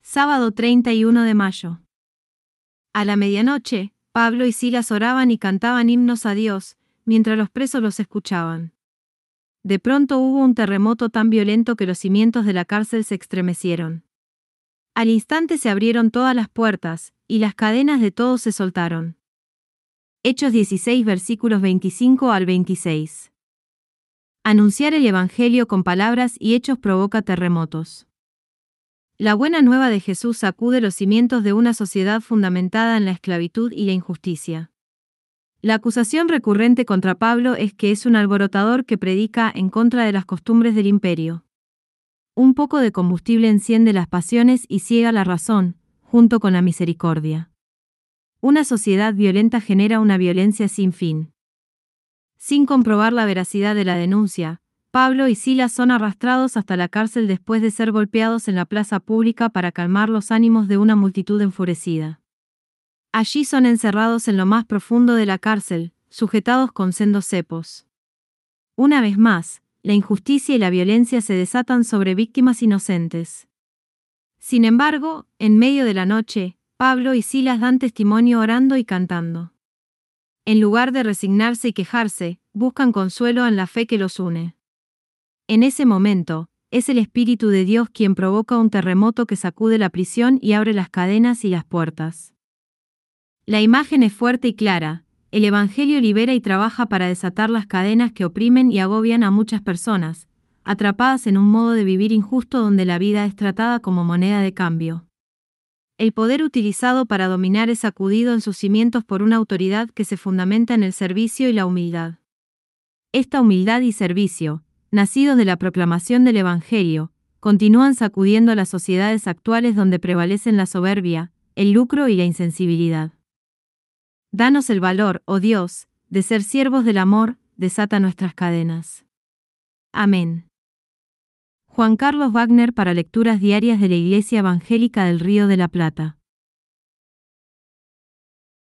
Sábado 31 de mayo. A la medianoche, Pablo y Silas oraban y cantaban himnos a Dios, mientras los presos los escuchaban. De pronto hubo un terremoto tan violento que los cimientos de la cárcel se estremecieron. Al instante se abrieron todas las puertas, y las cadenas de todos se soltaron. Hechos 16 versículos 25 al 26. Anunciar el Evangelio con palabras y hechos provoca terremotos. La buena nueva de Jesús sacude los cimientos de una sociedad fundamentada en la esclavitud y la injusticia. La acusación recurrente contra Pablo es que es un alborotador que predica en contra de las costumbres del imperio. Un poco de combustible enciende las pasiones y ciega la razón, junto con la misericordia. Una sociedad violenta genera una violencia sin fin. Sin comprobar la veracidad de la denuncia, Pablo y Silas son arrastrados hasta la cárcel después de ser golpeados en la plaza pública para calmar los ánimos de una multitud enfurecida. Allí son encerrados en lo más profundo de la cárcel, sujetados con sendos cepos. Una vez más, la injusticia y la violencia se desatan sobre víctimas inocentes. Sin embargo, en medio de la noche, Pablo y Silas dan testimonio orando y cantando. En lugar de resignarse y quejarse, buscan consuelo en la fe que los une. En ese momento, es el Espíritu de Dios quien provoca un terremoto que sacude la prisión y abre las cadenas y las puertas. La imagen es fuerte y clara: el Evangelio libera y trabaja para desatar las cadenas que oprimen y agobian a muchas personas, atrapadas en un modo de vivir injusto donde la vida es tratada como moneda de cambio. El poder utilizado para dominar es sacudido en sus cimientos por una autoridad que se fundamenta en el servicio y la humildad. Esta humildad y servicio, nacidos de la proclamación del Evangelio, continúan sacudiendo a las sociedades actuales donde prevalecen la soberbia, el lucro y la insensibilidad. Danos el valor, oh Dios, de ser siervos del amor, desata nuestras cadenas. Amén. Juan Carlos Wagner para Lecturas Diarias de la Iglesia Evangélica del Río de la Plata.